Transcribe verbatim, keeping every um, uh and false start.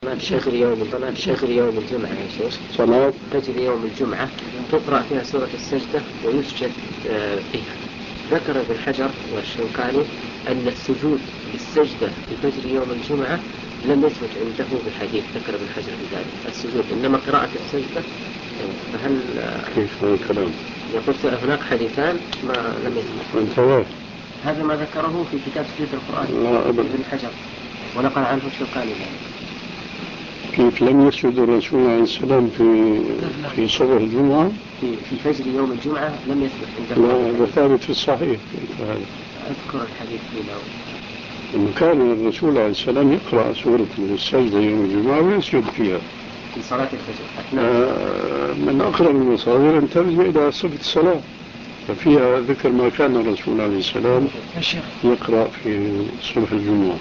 صلاة فجر يوم صلاة فجر يوم الجمعة يا شيخ. صلاة فجر يوم الجمعة تقرأ فيها سورة السجدة ويسجد فيها. ذكر ابن حجر والشوكاني أن السجود للسجدة في فجر يوم الجمعة لم يثبت عنده بحديث. ذكر ابن حجر بذلك السجود، إنما قراءة السجدة. فهل كيف هذا الكلام؟ يقول هناك حديثان ما لم يثبت. انتبه، هذا ما ذكره في كتاب سجود القرآن لا أبدا ابن حجر، ونقل عنه الشوكاني ذلك. كيف لم يسجد الرسول عليه السلام في في صبح الجمعة؟ في في فجر يوم الجمعة لم يثبت عنده. لا، هذا ثابت في الصحيح. كيف هذا؟ أذكر الحديث فيه. إنه كان الرسول عليه السلام يقرأ سورة السجدة يوم الجمعة ويسجد فيها في صلاة الفجر أثناء. آه من أقرب المصادر أن ترجع إلى صفة الصلاة، ففيها ذكر ما كان الرسول عليه السلام يقرأ في صبح الجمعة.